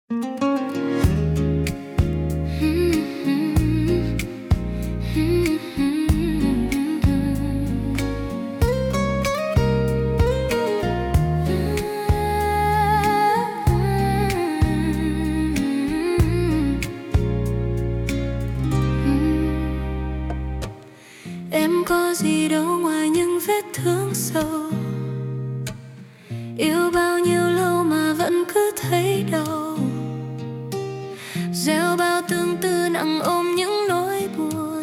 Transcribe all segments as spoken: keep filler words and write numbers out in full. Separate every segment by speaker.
Speaker 1: Em có gì đâu ngoài những vết thương sâu. Yêu bao nhiêu lâu mà vẫn cứ thấy đau. Gieo bao tương tư nặng ôm những nỗi buồn.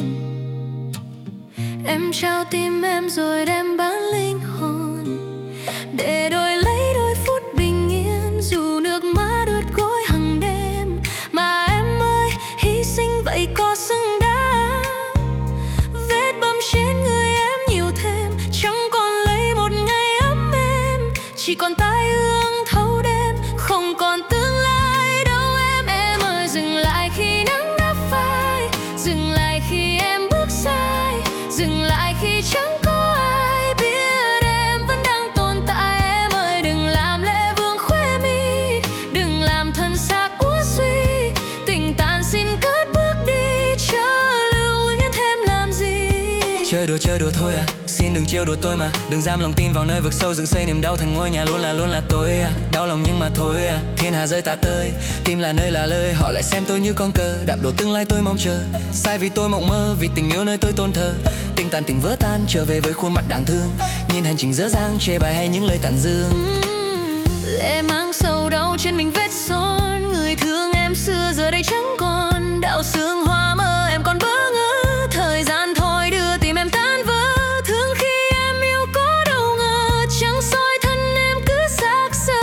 Speaker 1: Em trao tim em rồi đem bán linh hồn, để đổi lấy đôi phút bình yên. Dù nước mắt ướt gối hàng đêm, mà em ơi, hy sinh vậy có xứng đáng. Vết bầm trên người em nhiều thêm, chẳng còn lấy một ngày ấm êm. Chỉ còn tai ương thâu đêm, không còn tương lai đâu em. Em ơi, dừng lại khi nắng đã phai, dừng lại khi em bước sai, dừng lại khi chẳng có ai biết em vẫn đang tồn tại. Em ơi, đừng làm lệ vương khóe mi, đừng làm thân xác uất suy. Tình tàn xin cất bước đi, chớ lưu luyến thêm làm gì.
Speaker 2: Chơi đùa chơi đùa thôi à, xin đừng trêu đùa tôi mà. Đừng giam lòng tin vào nơi vực sâu, dựng xây niềm đau thành ngôi nhà. Luôn là luôn là tôi à, đau lòng nhưng mà thôi à. Thiên hà rơi tạ tơi, tim là nơi là lời. Họ lại xem tôi như con cờ, đạp đổ tương lai tôi mong chờ. Sai vì tôi mộng mơ, vì tình yêu nơi tôi tôn thờ. Tình tàn tình vỡ tan, trở về với khuôn mặt đáng thương. Nhìn hành trình dở dang, chê bài hay những lời tàn dương.
Speaker 1: uhm, Lệ mang sầu đau trên mình vết son. Người thương em xưa giờ đây chẳng còn. Đạo sương hoa mơ em còn bỡ ngỡ. Thời gian thôi đưa tim em tan vỡ. Thương khi em yêu có đâu ngờ, chẳng soi thân em cứ xác xơ.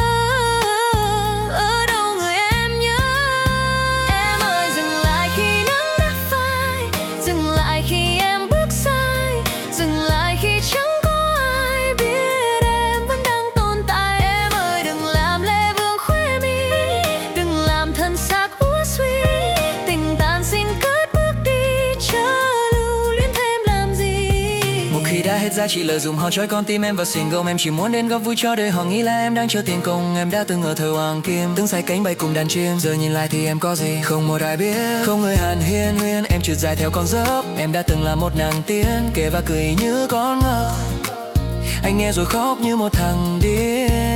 Speaker 1: Ở đâu người em nhớ. Em ơi, dừng lại khi nắng đã phai, dừng lại khi em bước sai, dừng lại khi chẳng có ai biết em vẫn đang tồn tại. Em ơi, đừng làm lệ vương khóe mi, đừng làm thân xác uất suy. Tình tàn xin cất bước đi, chớ lưu luyến thêm làm gì.
Speaker 2: Một khi đã hết giá trị lợi dụng họ trói con tim em vào xiềng gông. Em chỉ muốn đến góp vui cho đời họ nghĩ là em đang chờ tiền công. Em đã từng ở thời hoàng kim, từng say cánh bay cùng đàn chim. Giờ nhìn lại thì em có gì, không một ai biết. Không người hàn hiên huyên, em trượt dài theo con dốc. Em đã từng là một nàng tiên, kể và cười như con ngốc. Anh nghe rồi khóc như một thằng điên.